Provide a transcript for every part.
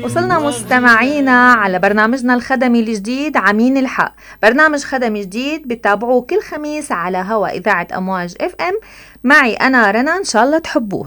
وصلنا مستمعينا على برنامجنا الخدمي الجديد عمين الحق. برنامج خدمي جديد بتتابعوه كل خميس على هوا إذاعة أمواج FM. معي أنا رنا، إن شاء الله تحبوه.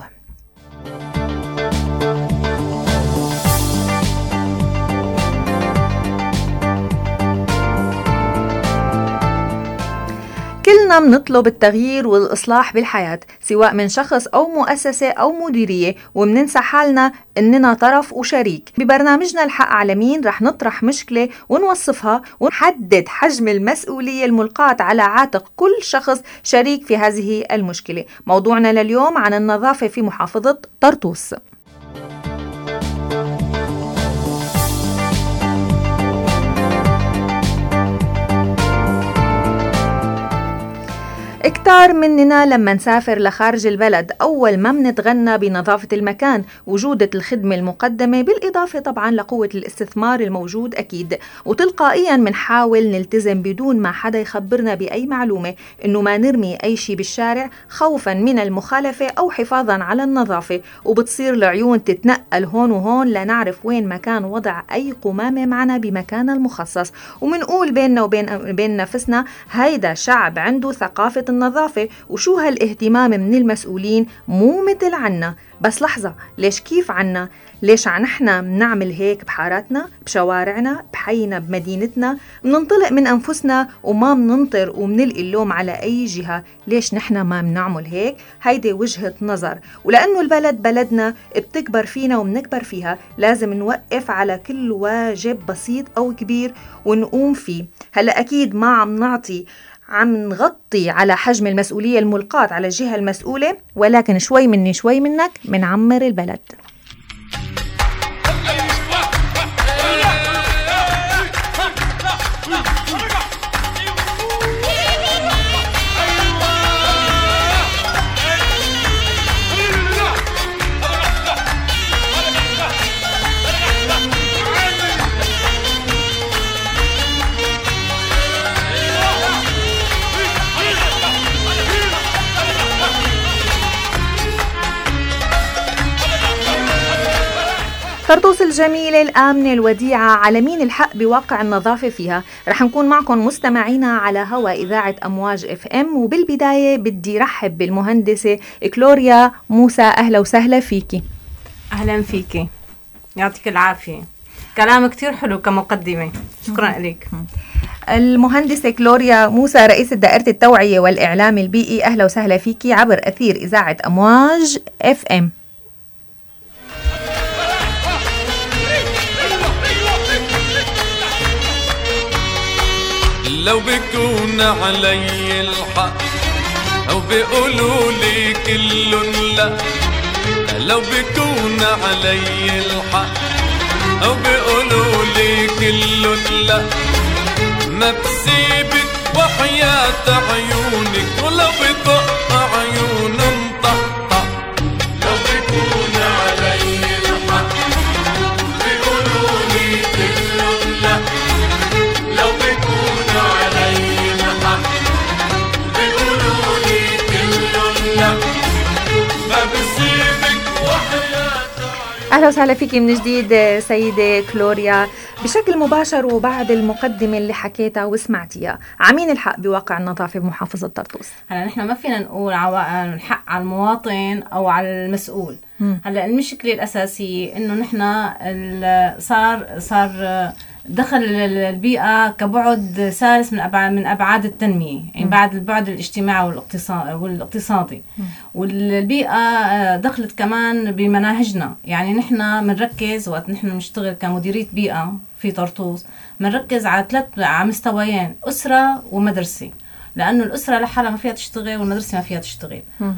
كلنا منطلب التغيير والإصلاح بالحياة، سواء من شخص أو مؤسسة أو مديرية، ومننسى حالنا إننا طرف وشريك. ببرنامجنا الحق على مين رح نطرح مشكلة ونوصفها ونحدد حجم المسؤولية الملقاة على عاتق كل شخص شريك في هذه المشكلة. موضوعنا لليوم عن النظافة في محافظة طرطوس. كتار مننا لما نسافر لخارج البلد أول ما منتغنى بنظافة المكان، وجودة الخدمة المقدمة، بالإضافة طبعا لقوة الاستثمار الموجود أكيد، وتلقائيا منحاول نلتزم بدون ما حدا يخبرنا بأي معلومة إنه ما نرمي أي شيء بالشارع خوفا من المخالفة أو حفاظا على النظافة، وبتصير العيون تتنقل هون وهون لنعرف وين مكان وضع أي قمامة معنا بمكانها المخصص، ومنقول بيننا وبين نفسنا هيدا شعب عنده ثقافة النظافة، وشو هالاهتمام من المسؤولين مو مثل عنا. بس لحظة، ليش كيف عنا؟ ليش نحنا بنعمل هيك بحاراتنا، بشوارعنا، بحينا، بمدينتنا؟ مننطلق من أنفسنا وما مننطر ومنلقي اللوم على أي جهة. ليش نحنا ما بنعمل هيك؟ هيدي وجهة نظر، ولأنه البلد بلدنا بتكبر فينا وبنكبر فيها، لازم نوقف على كل واجب بسيط أو كبير ونقوم فيه. هلأ أكيد ما عم نغطي على حجم المسؤولية الملقاة على الجهة المسؤولة، ولكن شوي مني شوي منك منعمر البلد. طرطوس الجميلة الآمنة الوديعة على مين الحق بواقع النظافة فيها. رح نكون معكم مستمعينا على هوا إذاعة أمواج FM. وبالبداية بدي رحب بالمهندسة كلوريا موسى. أهلا وسهلا فيكي. أهلا فيكي، يعطيك العافية، كلام كتير حلو كمقدمة، شكرا لك. المهندسة كلوريا موسى رئيسة دائرة التوعية والإعلام البيئي، أهلا وسهلا فيكي عبر أثير إذاعة أمواج FM. لو بيكون علي الحق أو بيقولوا لي كلن لا، لو بيكون علي الحق أو بيقولوا لي كلن لا، ما بسيبك وحياة عيونك ولو بطق عيون مطقطق. لو بيكون علي الحق بيقولوا لي كلن لا، لو بيكون علي الحق بيقولوا لي كلن لا، ما بسيبك وحياة. أهلا وسهلا فيكي من جديد سيدة كلوريا. بشكل مباشر وبعد المقدمة اللي حكيتها وسمعتيها، عمين الحق بواقع النظافة بمحافظة طرطوس؟ هلا نحن ما فينا نقول الحق على المواطن أو على المسؤول. هلا المشكلة الأساسية إنه نحن صار دخل البيئة كبعد ثالث من أبعاد التنمية، يعني بعد البعد الاجتماعي والاقتصادي. والبيئة دخلت كمان بمناهجنا، يعني نحن منركز وقت نحن نشتغل كمديرية بيئة في طرطوس، منركز على على مستويين، أسرة ومدرسة، لأنه الأسرة لحالها ما فيها تشتغل والمدرسة ما فيها تشتغل.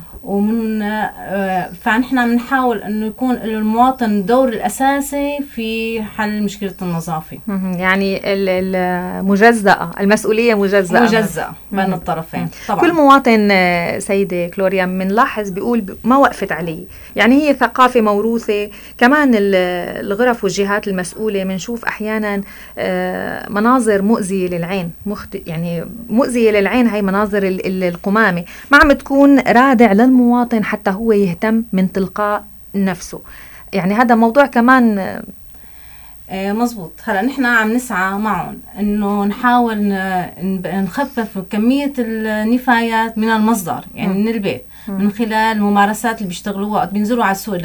فنحن بنحاول أنه يكون المواطن الدور الأساسي في حل مشكلة النظافة. يعني المجزأة، المسؤولية مجزأة بين الطرفين طبعا. كل مواطن سيدة كلوريا منلاحظ بيقول ما وقفت عليه، يعني هي ثقافة موروثة. كمان الغرف والجهات المسؤولة منشوف أحيانا مناظر مؤذية للعين، يعني مؤذية للعين. هاي مناظر القمامة ما عم تكون رادع للمواطن حتى هو يهتم من تلقاء نفسه. يعني هذا موضوع كمان مزبوط. هلا نحن عم نسعى معهم انه نحاول نخفف كمية النفايات من المصدر، يعني من البيت، من خلال الممارسات اللي بيشتغلوها وقت بينزلوا على السوق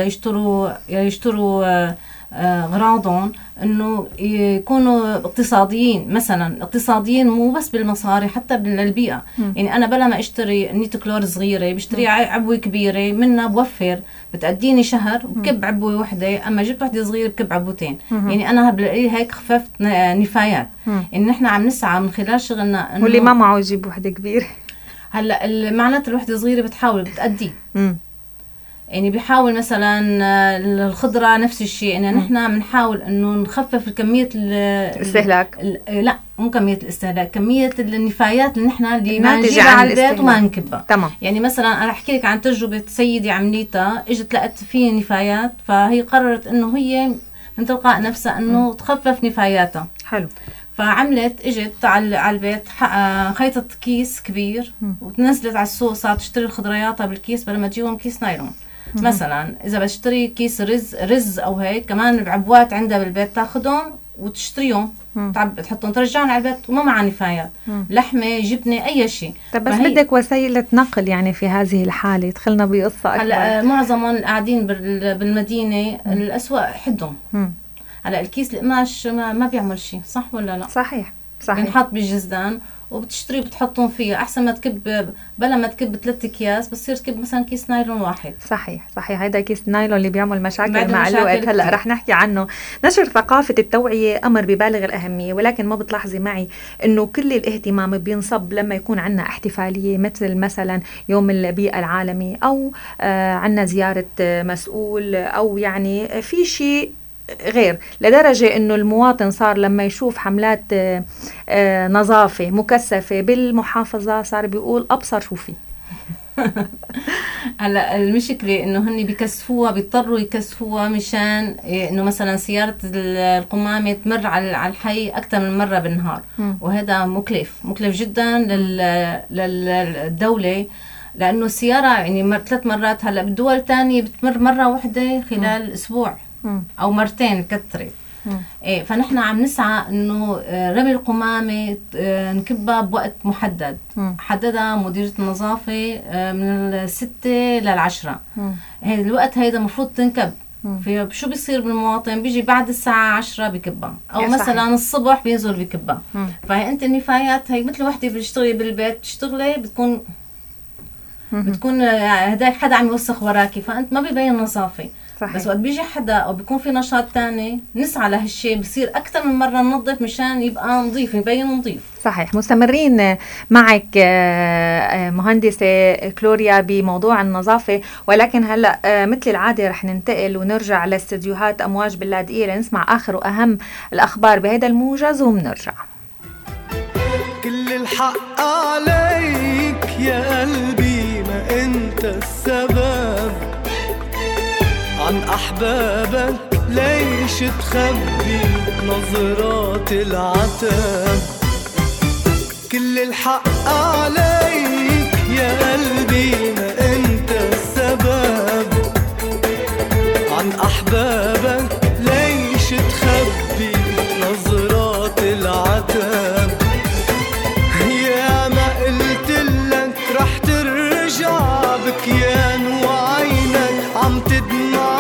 ليشتروا غراضهم، انه يكونوا اقتصاديين. مثلا اقتصاديين مو بس بالمصاري، حتى للبيئة. يعني انا بلا ما اشتري نيت كلور صغيرة بشتري عبوة كبيرة منها، بوفر، بتأديني شهر بكب عبوة وحدة، اما جبت وحدة صغيرة بكب عبوتين. يعني انا هيك خففت نفايات. ان احنا عم نسعى من خلال شغلنا انه واللي ما معه يجيب وحدة كبيرة. هلا معناته الوحدة صغيرة بتحاول بتأدي. يعني بيحاول مثلا الخضرة نفس الشيء، إن نحن بنحاول إنه نخفف كمية الاستهلاك. لا مو كمية الاستهلاك، كمية النفايات اللي نحن اللي ما نجيبها على البيت وما نكبها. تمام. يعني مثلا أنا أحكي لك عن تجربة سيدة عمليتها، إجت لقت فيه نفايات، فهي قررت إنه هي من تلقاء نفسها إنه تخفف نفاياتها. حلو. فعملت اجت على البيت، خيطت كيس كبير وتنزلت على السوق، صارت تشتري الخضريات بالكيس بدل ما تجيبهم كيس نايلون. مثلا اذا بتشتري كيس رز او هيك، كمان بعبوات عندها بالبيت تاخذهم وتشتريهم، تحطهم ترجعهم على البيت وما معها نفايات، لحمه، جبنه، اي شيء. طب بس بدك وسيله نقل يعني في هذه الحاله، دخلنا بقصه اكبر. هلا معظمهم قاعدين بالمدينه الاسواق حدهم. هلا الكيس القماش ما بيعمل شيء، صح ولا لا؟ صحيح. بنحط بالجزدان وبتشتري بتحطهم فيها، احسن ما تكب، بلا ما تكب 3 اكياس بتصير تكب مثلا كيس نايلون واحد. صحيح هذا كيس نايلون اللي بيعمل مشاكل مع الوقت. هلا رح نحكي عنه. نشر ثقافه التوعيه امر ببالغ الاهميه، ولكن ما بتلاحظي معي انه كل الاهتمام بينصب لما يكون عندنا احتفاليه مثلا يوم البيئه العالمي، او عندنا زياره مسؤول، او يعني في شيء غير، لدرجة انه المواطن صار لما يشوف حملات نظافة مكثفة بالمحافظة صار بيقول ابصر شوفي. هلا المشكلة انه هن بيكثفوها، بيضطروا يكثفوها مشان انه مثلا سيارة القمامة تمر على الحي اكثر من مرة بالنهار، وهذا مكلف جدا للدولة، لانه السيارة يعني 3 مرات. هلا بالدول الثانية بتمر مرة واحدة خلال اسبوع او مرتين كثرت. إيه، فنحن عم نسعى انه رمي القمامة نكبها بوقت محدد، حددها مديرة النظافة من 6 ل10. هذا الوقت هيدا مفروض تنكب. شو بيصير بالمواطن؟ بيجي بعد الساعة 10 بكبها، او مثلا الصبح بينزل بكبها. فهي انت النفايات هي مثل وحدة بتشتغلي بالبيت، بتشتغلي بتكون هداك حدا عم يوسخ وراكي، فانت ما بيبين نظافة. صحيح. بس وقت بيجي حدا او بيكون في نشاط تاني نسعى لهالشيء، بصير اكثر من مره ننظف مشان يبقى نظيف، يبين نظيف. صحيح. مستمرين معك مهندسة كلوريا بموضوع النظافة، ولكن هلا مثل العادة رح ننتقل ونرجع لاستديوهات أمواج باللاذقية لنسمع آخر وأهم الأخبار بهذا الموجز ومنرجع. كل الحق عليك يا قلبي، ما انت السبب عن أحبابك، ليش تخبي نظرات العتاب؟ كل الحق عليك يا قلبي، ما انت السبب عن أحبابك، ليش تخبي نظرات العتاب؟ يا ما قلتلك رح ترجع بكيان وعينك عم تدمع،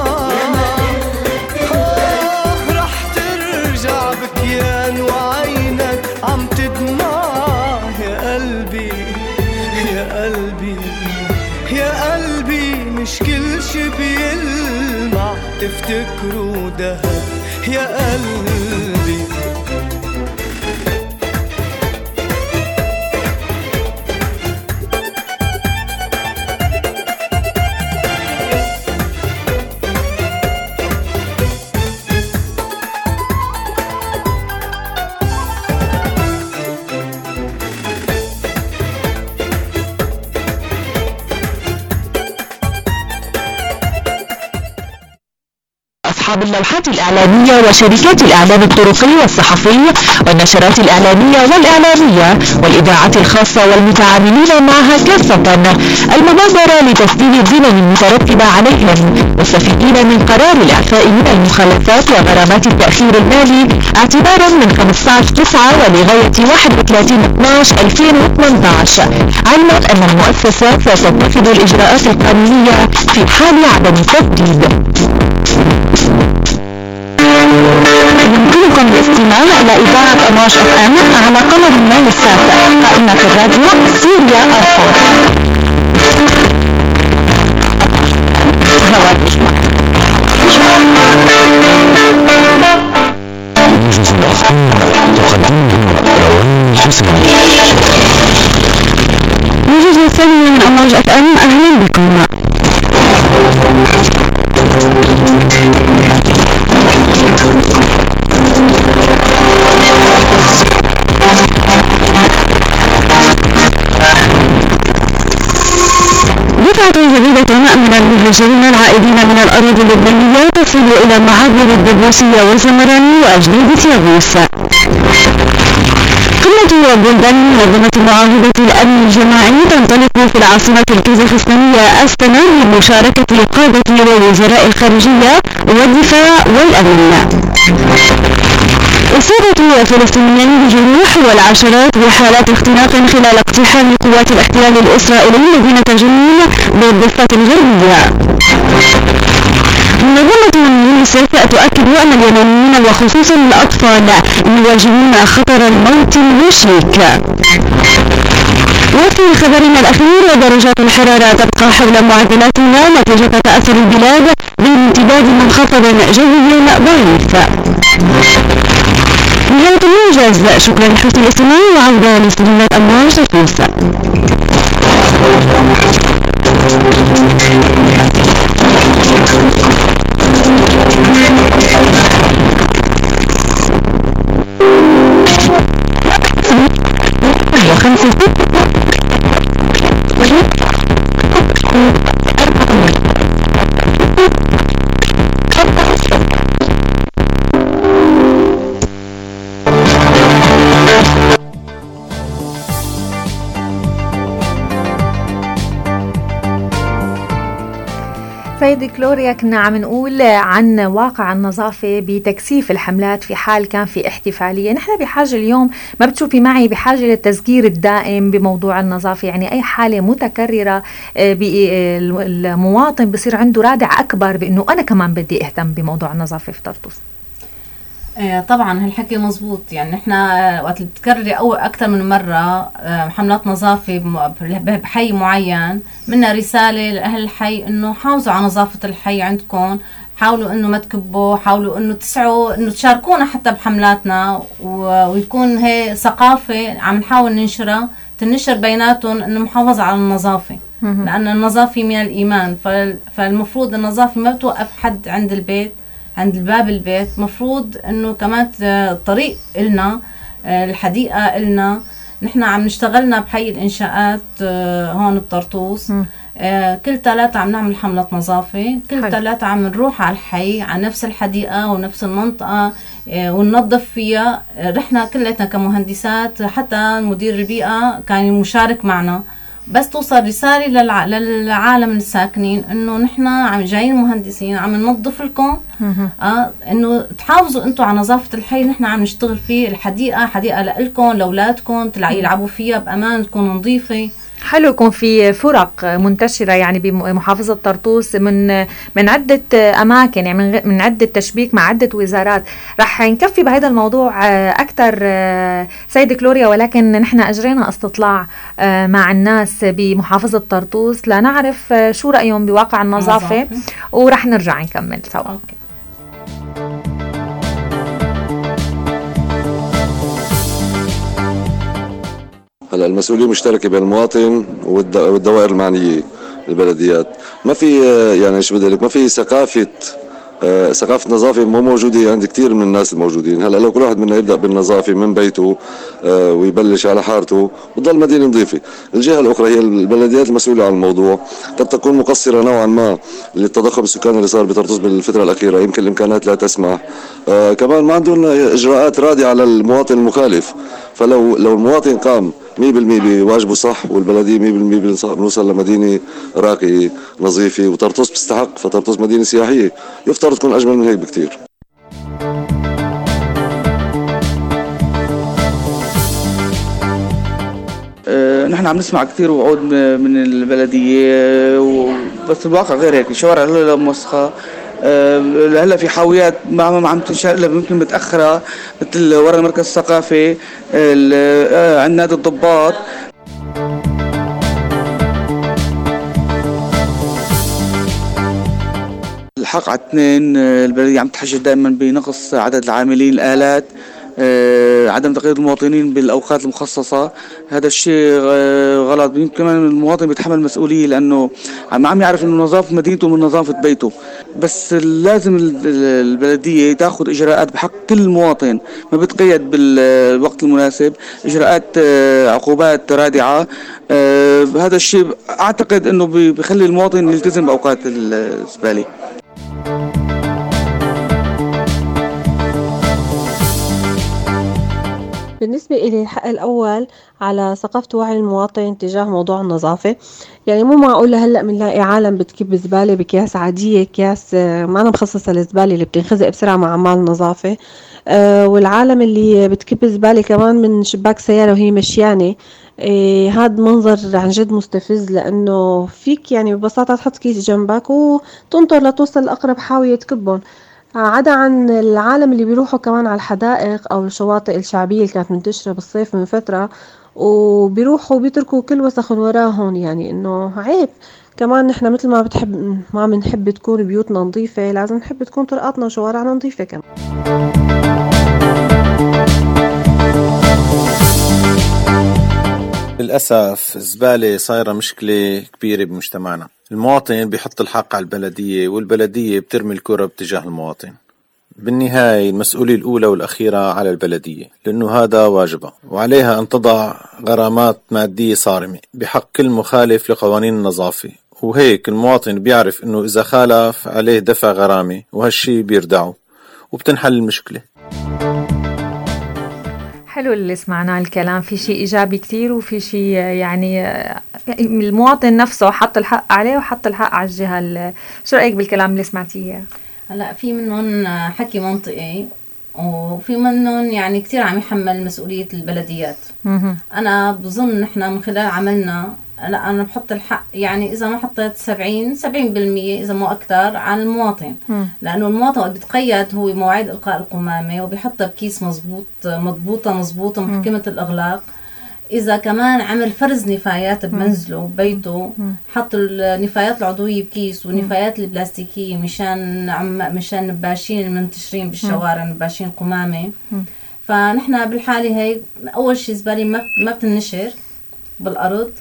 وعينك عم تدمع. يا قلبي يا قلبي يا قلبي، مش كل شي بيلمع تفتكروا دهب. يا قلبي أصحاب اللوحات الإعلامية وشركات الإعلام الطرقي والصحفي والنشرات الإعلامية والإعلامية والإذاعات الخاصة والمتعاملين معها كافة المبادرة لتسديد الدين المترتبة عليهم، مستفيدين من قرار الإعفاء من المخالفات وغرامات التأخير المالي اعتبارا من 15/9 ولغاية 31/12/2018، علما أن المؤسسة ستتخذ الإجراءات القانونية في حال عدم التسديد. يمكنكم الاستماع إلى إذاعة أمواج FM على قمر المال السابع، قائمة الراديو سوريا أرفور. موجز الأخبار تقدمه روان حسني. موجز الثاني من أمواج FM، أهلا بكم. دفعة جديدة من المهاجرين العائدين من الأراضي اللبنانية تصل إلى معابر الدبوسية والزمراني وأجنيد ياغوس. قمة بلدان منظمة معاهدة الأمن الجماعي تنطلق في العاصمة الكازاخستانية أستانا بمشاركة قادة ووزراء الخارجية والدفاع والأمن. إصابة فلسطينيين بجروح والعشرات بحالات اختناق خلال اقتحام قوات الاحتلال الإسرائيلي مدينة جنين بالضفة الغربية. منظمة يونيسف تؤكد أن اليمنيين وخصوصا الأطفال يواجهون خطر الموت الوشيك. وفي خبرنا الأخير، درجات الحرارة تبقى حول معدلاتها نتيجة تأثر البلاد بامتداد منخفض جوي ضعيف. نهاية الموجز، شكرا لحسن الاستماع وعودة لاستديوهات أمواج الفوس. سيدة كلوريا، كنا عم نقول عن واقع النظافة بتكثيف الحملات في حال كان في احتفالية. نحن بحاجة اليوم، ما بتشوفي معي، بحاجة للتذكير الدائم بموضوع النظافة. يعني أي حالة متكررة المواطن بصير عنده رادع أكبر بأنه أنا كمان بدي أهتم بموضوع النظافة في طرطوس. طبعا هالحكي مزبوط. يعني احنا وقت تكرري اكثر من مره حملات نظافه بحي معين، منا رساله لاهل الحي انه حافظوا على نظافه الحي عندكم، حاولوا انه ما تكبوا، حاولوا انه تسعوا انه تشاركونا حتى بحملاتنا، ويكون هي ثقافه عم نحاول ننشرها، تنشر بيناتهم انه محافظه على النظافه، لان النظافه من الايمان. فالمفروض النظافه ما بتوقف حد عند البيت، عند الباب البيت، مفروض انه كمان الطريق إلنا، الحديقة إلنا. نحن عم نشتغلنا بحي الإنشاءات هون بطرطوس، كل 3 عم نعمل حملة نظافة، كل 3 عم نروح على الحي، على نفس الحديقة ونفس المنطقة وننظف فيها. رحنا كلنا كمهندسات، حتى مدير البيئة كان مشارك معنا، بس توصل رسالة للعالم الساكنين انه نحن عم جايين مهندسين عم ننظف لكم، انه تحافظوا انتم على نظافة الحي. نحن عم نشتغل فيه، الحديقة حديقة لإلكم لأولادكم، تلاقي يلعبوا فيها بأمان، تكون نظيفة. حلو يكون في فرق منتشرة يعني بمحافظة طرطوس من عدة أماكن، يعني من عدة تشبيك مع عدة وزارات. رح نكفي بهذا الموضوع أكثر سيدة كلوريا، ولكن نحن أجرينا استطلاع مع الناس بمحافظة طرطوس لنعرف شو رأيهم بواقع النظافة، ورح نرجع نكمل سوا. أوكي. هلا المسؤولية مشتركة بين المواطن والدوائر المعنية، البلديات. ما في يعني ايش بدي لك، ما في ثقافة ثقافة النظافة مو موجودة عند كثير من الناس الموجودين. هلا لو كل واحد منا يبدأ بالنظافة من بيته ويبلش على حارته بتضل مدينة نظيفة. الجهة الأخرى هي البلديات المسؤولة عن الموضوع، قد تكون مقصرة نوعا ما للتضخم السكاني اللي صار بطرطوس بالفترة الأخيرة، يمكن الإمكانات لا تسمح. كمان ما عندهم إجراءات رادعة على المواطن المخالف. فلو المواطن قام 100% بواجبه صح، والبلدية 100% بنوصل لمدينة راقية نظيفة. وطرطوس بتستحق، فطرطوس مدينة سياحية يفترض تكون أجمل من هيك بكتير. نحن عم نسمع كثير وعود من البلدية، بس الواقع غير هيك. الشوارع هلا موسخة، هلا في حاويات ما عم تنشأ الا يمكن متأخرة، مثل ورا المركز الثقافي عند نادي الضباط. الحق على اثنين، البلدية عم تحجج دائما بنقص عدد العاملين، الآلات، عدم تقييد المواطنين بالأوقات المخصصة. هذا الشيء غلط. يمكن كمان المواطن بيتحمل مسؤولية لأنه ما عم يعرف إنه نظافة مدينته من نظافة بيته. بس لازم البلدية تأخذ إجراءات بحق كل مواطن، ما بتقيد بالوقت المناسب، إجراءات عقوبات رادعة. هذا الشيء أعتقد إنه بيخلي المواطن يلتزم بأوقات الزبالة. بالنسبة إلي الحق الأول على ثقافة وعي المواطن تجاه موضوع النظافة. يعني مو معقول هلأ بنلاقي عالم بتكب زبالة بأكياس عادية، أكياس ما أنا مخصصة للزبالة اللي بتنخزق بسرعة مع أعمال نظافة، والعالم اللي بتكب زبالة كمان من شباك سيارة وهي مشيانة. هذا منظر عن جد مستفز، لأنه فيك يعني ببساطة تحط كيس جنبك وتنطر لتوصل لأقرب حاوية تكبهم، عدا عن العالم اللي بيروحوا كمان على الحدائق أو الشواطئ الشعبية اللي كانت منتشرة بالصيف من فترة، وبيروحوا بيتركوا كل وسخ وراهم. يعني إنه عيب. كمان نحن مثل ما بنحب تكون بيوتنا نظيفة، لازم نحب تكون طرقاتنا وشوارعنا نظيفة كمان. للأسف الزبالة صايرة مشكلة كبيرة بمجتمعنا. المواطن بيحط الحق على البلدية، والبلدية بترمي الكرة باتجاه المواطن. بالنهاية المسؤولية الأولى والأخيرة على البلدية، لأنه هذا واجبها، وعليها أن تضع غرامات مادية صارمة بحق كل مخالف لقوانين النظافة. وهيك المواطن بيعرف أنه إذا خالف عليه دفع غرامة، وهالشي بيردعه وبتنحل المشكلة. حلو اللي سمعناه الكلام، في شيء إيجابي كتير وفي شيء يعني المواطن نفسه حط الحق عليه وحط الحق على الجهة. شو رأيك بالكلام اللي سمعتيه؟ هلا في منهم حكي منطقي، وفي منهم يعني كتير عم يحمل مسؤولية البلديات. أنا بظن نحن من خلال عملنا، لا أنا بحط الحق، يعني إذا ما حطيت 70% إذا مو أكتر على المواطن، لأنه المواطن بيتقيد هو مواعيد إلقاء القمامة وبيحطها بكيس مضبوطة محكمة الإغلاق. إذا كمان عمل فرز نفايات بمنزله ببيته، حط النفايات العضوية بكيس والنفايات البلاستيكية مشان نباشين المنتشرين بالشوارع، نباشين القمامة. فنحن بالحالة هي أول شيء زبالة ما بتنشر بالأرض،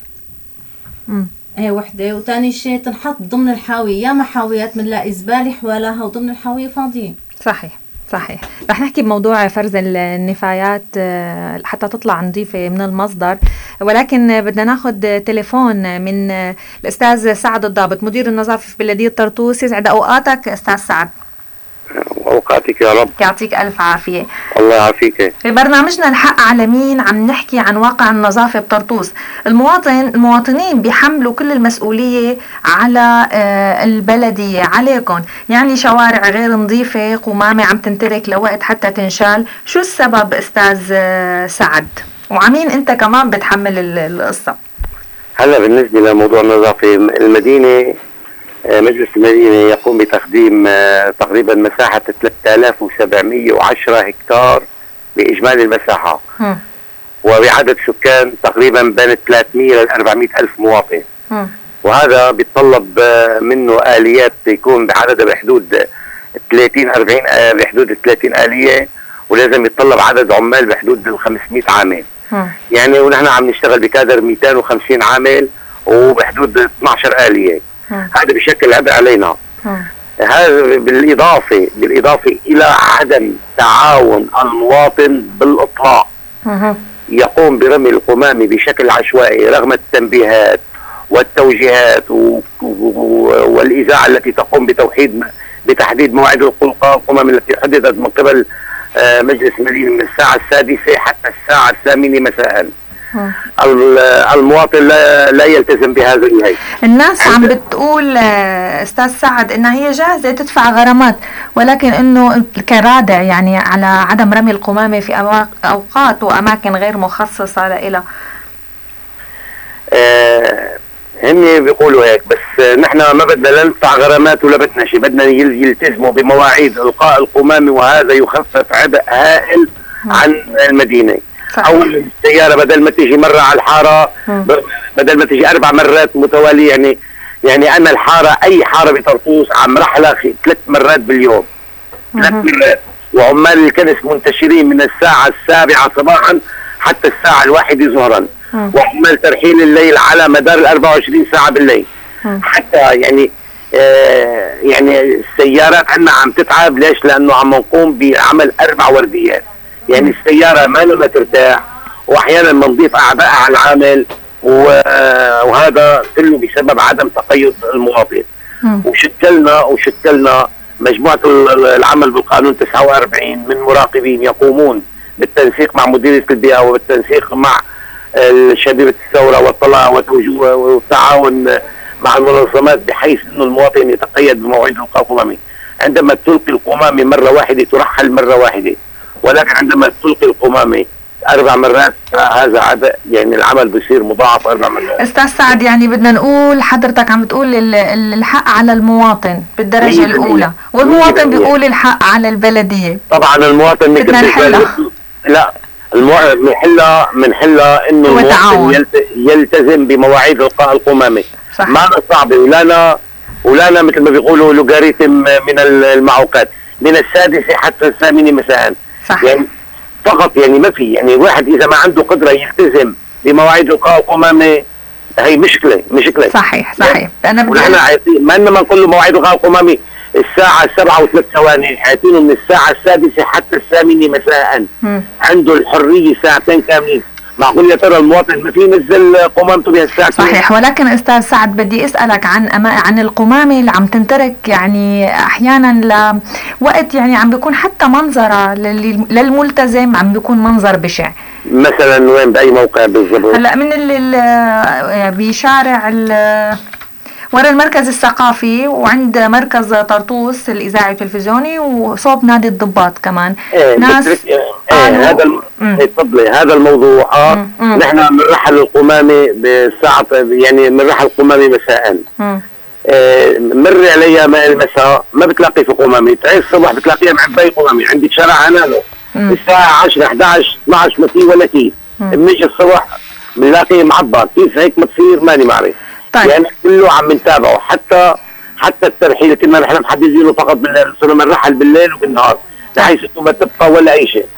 هي وحدة. وتاني شيء تنحط ضمن الحاوية. ياما حاويات بنلاقي زبالة حوالها وضمن الحاوية فاضيين. صحيح. رح نحكي بموضوع فرز النفايات حتى تطلع نظيفة من المصدر، ولكن بدنا ناخد تليفون من الأستاذ سعد الضابط، مدير النظافة في بلدية طرطوس. يسعد أوقاتك أستاذ سعد. أوقاتك يا رب. يعطيك ألف عافية. الله يعافيك. في برنامجنا الحق على مين عم نحكي عن واقع النظافة بطرطوس. المواطنين بيحملوا كل المسؤولية على البلدية، عليكم. يعني شوارع غير نظيفة، قمامة عم تنترك لوقت حتى تنشال. شو السبب أستاذ سعد؟ وعمين أنت كمان بتحمل القصة؟ هلا بالنسبة لموضوع النظافة، المدينة مجلس المدينة يقوم بتقديم تقريبا مساحة 3710 هكتار بإجمالي المساحة، وبعدد سكان تقريبا بين 300 ل 400 ألف مواطن. وهذا بيتطلب منه آليات يكون بعدد بحدود 30-40 بحدود 30 آلية، ولازم يتطلب عدد عمال بحدود 500 عامل. يعني ونحن عم نشتغل بكادر 250 عامل وبحدود 12 آلية. هذا بشكل عبء علينا. هذا بالإضافة إلى عدم تعاون المواطن بالإطلاق. يقوم برمي القمامة بشكل عشوائي رغم التنبيهات والتوجيهات والإذاعة التي تقوم بتحديد مواعيد القمامة التي حددت من قبل مجلس المدينة من الساعة 6 حتى الساعة 8 مساء. المواطن لا يلتزم بهذا الهي. الناس عم بتقول استاذ سعد انها هي جاهزة تدفع غرامات، ولكن انه كرادع يعني على عدم رمي القمامة في اوقات واماكن غير مخصصة لها. هم بيقولوا هيك، بس نحن ما بدنا لا ندفع غرامات ولا بدنا شيء، بدنا يلتزموا بمواعيد القاء القمامة، وهذا يخفف عبء هائل عن المدينة. أول السيارة بدل ما تيجي مرة على الحارة، بدل ما تيجي 4 مرات متوالية، يعني أنا الحارة أي حارة بطرطوس عم رحلة 3 مرات باليوم، 3 مرات، وعمال الكنس منتشرين من الساعة 7 صباحا حتى الساعة 1 ظهرا، وعمال ترحيل الليل على مدار 24 ساعة بالليل. حتى يعني السيارات عندنا عم تتعب. ليش؟ لأنه عم نقوم بعمل 4 ورديات، يعني السيارة ما لما ترتاح، وأحيانا بنضيف أعباء على العامل، وهذا كله بسبب عدم تقيد المواطن. وشكلنا مجموعة العمل بالقانون 49 من مراقبين يقومون بالتنسيق مع مديرية البيئة وبالتنسيق مع شبيبة الثورة والطلاء والتعاون مع المنظمات، بحيث أنه المواطن يتقيد بمواعيد القاء القمامي. عندما تلقي القمامة مرة واحدة ترحل مرة واحدة، ولكن عندما تلقي القمامة 4 مرات هذا عبء، يعني العمل بيصير مضاعف 4 مرات. استاذ سعد، يعني بدنا نقول حضرتك عم بتقول الحق على المواطن بالدرجة الأولى، والمواطن بيقول الحق على البلدية. طبعا المواطن بدنا نحلها. لا، منحلها انه المواطن يلتزم بمواعيد القاء القمامة. ما صعبة، ولانا مثل ما بيقولوا لوغاريتم من المعوقات من 6 حتى 8 مساء. يعني فقط، يعني ما في، يعني واحد اذا ما عنده قدرة يلتزم بمواعيد القاء القمامة هي مشكلة. صحيح. ونحن ما انما نقول له مواعيد القاء القمامة الساعة 7:03 عايزينه من الساعة 6 حتى 8 مساء. عنده الحرية 2 ساعة كاملين. معقول يا ترى المواطن ما في ينزل قمامته بهالساعة؟ صحيح. ولكن استاذ سعد بدي اسالك عن القمامه اللي عم تنترك، يعني احيانا لوقت يعني عم بيكون حتى منظره للملتزم عم بيكون منظر بشع. مثلا وين باي موقع بالضبط؟ هلا من بشارع ورا المركز الثقافي وعند مركز طرطوس الإذاعي والتلفزيوني وصوب نادي الضباط كمان. ناس هذا الموضوع نحن بنرحل القمامة بالساعة، يعني بنرحل القمامة مساء. مر عليها المساء ما بتلاقي في قمامة، تعيش الصبح بتلاقيها معباية قمامة. عندك شارع عنانه الساعة 10 11 12 ما في ولا كيف. بنيجي الصبح بنلاقيه معبى، كيف هيك ما تصير ماني معرف. يعني كله عم نتابعه، حتى الترحيل كنا نحن محددينه فقط بالليل، صرنا بنرحل بالليل وبالنهار بحيث انه ما تبقى ولا اي شيء.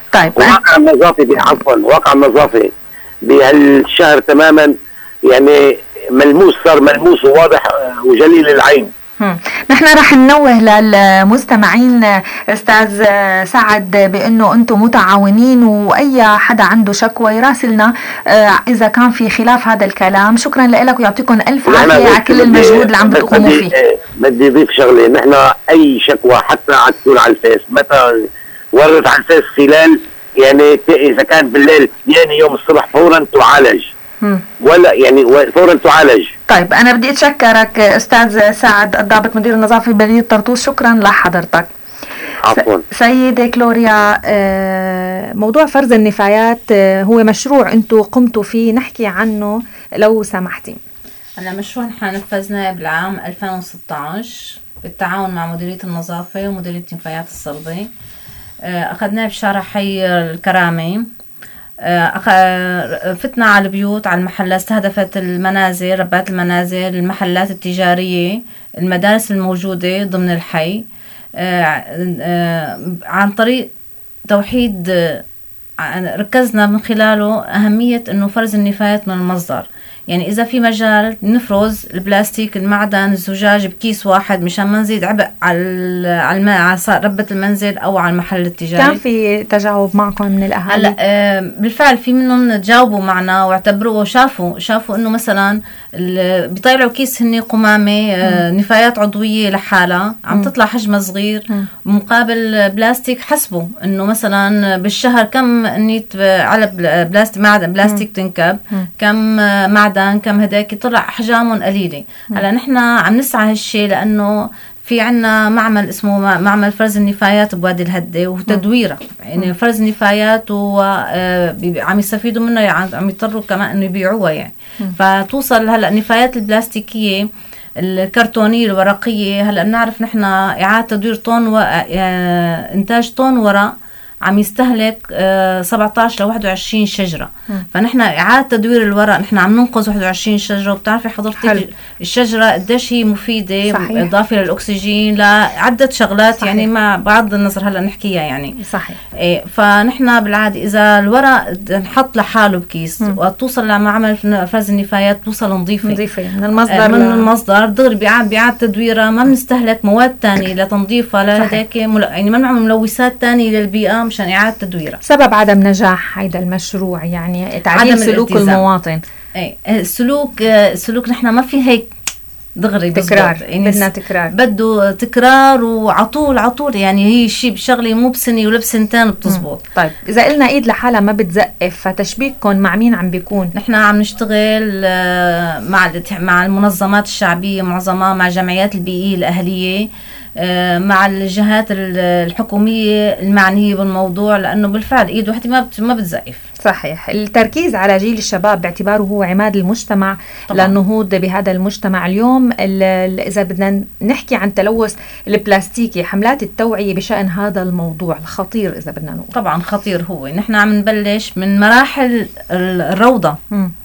واقع النظافة بهالشهر تماما يعني صار ملموس وواضح وجليل العين. نحن رح ننوه للمستمعين استاذ سعد بانه انتم متعاونين، واي حدا عنده شكوى يراسلنا اذا كان في خلاف هذا الكلام. شكرا لك ويعطيكم الف عافيه على كل المجهود اللي عم بتقوموا فيه. بدي اضيف شغله، نحن اي شكوى حتى تكون على الفيس، متى وردت على الفيس خلال يعني اذا كان بالليل يعني يوم الصبح فورا تعالج، ولا يعني فورا تعالج. طيب أنا بدي أتشكرك أستاذ سعد الضابط مدير النظافة بمدينة طرطوس، شكرا لحضرتك. عفوا. سيدة كلوريا، موضوع فرز النفايات هو مشروع أنتم قمتوا فيه، نحكي عنه لو سمحتي. هلا مشروع نحن نفذناه بالعام 2016 بالتعاون مع مديرية النظافة ومديرية النفايات الصلبة. أخذناه بشارع حي الكرامة. فتنا على البيوت، على المحلات، استهدفت المنازل، ربات المنازل، المحلات التجارية، المدارس الموجودة ضمن الحي، عن طريق توحيد ركزنا من خلاله أهمية أنه فرز النفايات من المصدر. يعني إذا في مجال نفرز البلاستيك المعدن الزجاج بكيس واحد مشان ما نزيد عبء على ربة المنزل أو على المحل التجاري. كان في تجاوب معكم من الأهالي؟ هلا بالفعل في منهم تجاوبوا معنا واعتبروا وشافوا إنه مثلا بيطلعوا كيس هني قمامة نفايات عضوية لحالها عم تطلع حجمها صغير مقابل بلاستيك. حسبوا إنه مثلا بالشهر كم نيت علب بلاستيك تنكب، كم معدن، كم هداك، طلع أحجامهم قليلة. هلا نحن عم نسعى هالشي لأنه في عنا معمل اسمه معمل فرز النفايات بوادي الهدة وتدويرة، يعني فرز النفايات وعم يستفيدوا منه، عم يضطروا كمان انه يبيعوها يعني. فتوصل هلا النفايات البلاستيكية الكرتونية الورقية، هلا بنعرف نحن إعادة تدوير طن إنتاج طن ورق عم يستهلك 17 ل 21 شجرة. فنحن إعادة تدوير الورق نحن عم ننقذ 21 شجرة. وبتعرفي حضرتك الشجرة قديش هي مفيدة، إضافة للأكسجين لعدة شغلات. صحيح. يعني مع بعض النظر هلا نحكيها يعني. صحيح. فنحن بالعادة إذا الورق نحط لحاله بكيس وتوصل لمعمل فرز النفايات توصل نظيفة من المصدر دغري بإعادة تدويرها، ما بنستهلك مواد تانية لتنظيفها لهداك يعني ما نعمل ملوثات تانية للبيئة مشان إعادة تدويرها. سبب عدم نجاح هذا المشروع يعني تعديل سلوك المواطن. السلوك نحن ما في هيك دغري تكرار، يعني بدنا تكرار، بده تكرار وعطول يعني هي شيء بشغله مو بسنه ولا بسنتين بتزبط. طيب إذا قلنا إيد لحالها ما بتزقف، فتشبيككم مع مين عم بيكون؟ نحن عم نشتغل مع المنظمات الشعبية معظمها، مع جمعيات البيئية الأهلية، مع الجهات الحكومية المعنية بالموضوع، لأنه بالفعل إيد وحدة ما بتزقف. صحيح. التركيز على جيل الشباب باعتباره هو عماد المجتمع للنهوض بهذا المجتمع. اليوم إذا بدنا نحكي عن تلوث البلاستيكي، حملات التوعية بشأن هذا الموضوع الخطير إذا بدنا نقول. طبعا خطير. هو نحن عم نبلش من مراحل الروضة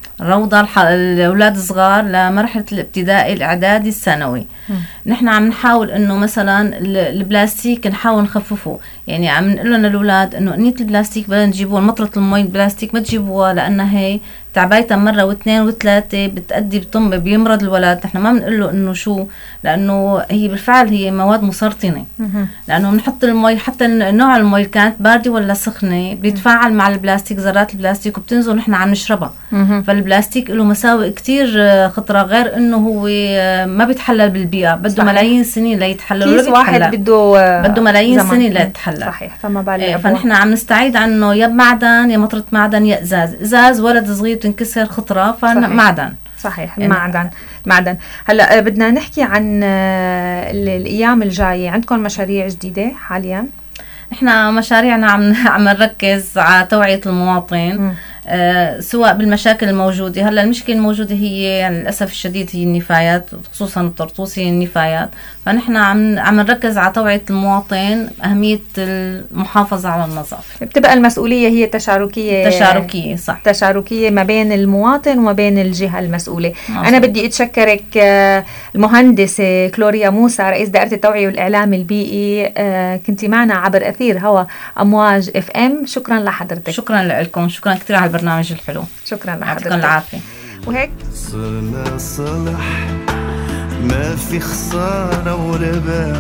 الأولاد الصغار لمرحلة الابتدائي الإعدادي الثانوي. نحن عم نحاول إنه مثلا البلاستيك نحاول نخففه، يعني عم نقول لنا الأولاد إنه نية البلاستيك بدنا نجيبوها، مطرة المي البلاستيك ما تجيبوها لأنها هي تعبايتها مرة واثنين وثلاثة بتأدي بيمرض الولد. نحن ما بنقول له إنه شو، لأنه هي بالفعل هي مواد مسرطنة، لأنه بنحط المي حتى نوع المي كانت باردة ولا سخنة بيتفاعل مع البلاستيك، ذرات البلاستيك وبتنزل نحن عم نشربها. فالبلاستيك له مساوئ كتير خطرة، غير إنه هو ما بيتحلل بالبيئة، بده ملايين سنين ليتحلل. كيس واحد بده ملايين سنين ليتحلل. صحيح. فما بالك فنحن عم نستعيد عنه يا بمعدن يا مطرة معدن يا إزاز ولد صغير تنكسر خطرة فمعدن. صحيح. يعني معدن. هلا بدنا نحكي عن الأيام الجاية. عندكم مشاريع جديدة حاليا؟ نحن مشاريعنا عم نركز على توعية المواطن، سواء بالمشاكل الموجودة. هلا المشكلة الموجودة هي يعني للأسف الشديد هي النفايات، خصوصا الطرطوس هي النفايات. فنحن عم نركز على توعية المواطن أهمية المحافظة على النظافة. بتبقى المسؤولية هي تشاركية. صح، تشاركية ما بين المواطن وما بين الجهة المسؤولة. أنا بدي أتشكرك المهندسة كلوريا موسى، رئيس دائرة التوعية والإعلام البيئي، كنتي معنا عبر أثير هوا أمواج FM. شكرا لحضرتك. شكرا لكم، شكرا كثير على البرنامج الحلو. شكرا لحضرتك. يعطيكم العافية. وهيك صرنا صلح، ما في خسارة وربح،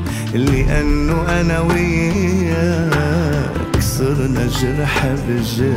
لأنه أنا وياك صرنا جرح بجرح.